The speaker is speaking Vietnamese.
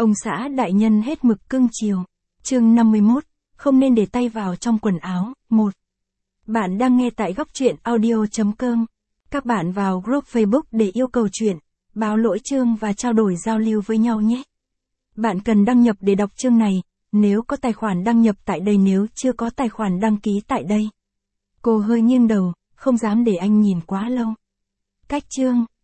Ông xã đại nhân hết mực cưng chiều. Chương 51, không nên để tay vào trong quần áo. 1. Bạn đang nghe tại góc truyện audio.com. Các bạn vào group Facebook để yêu cầu truyện, báo lỗi chương và trao đổi giao lưu với nhau nhé. Bạn cần đăng nhập để đọc chương này, nếu có tài khoản đăng nhập tại đây, nếu chưa có tài khoản đăng ký tại đây. Cô hơi nghiêng đầu, không dám để anh nhìn quá lâu. Cách chương.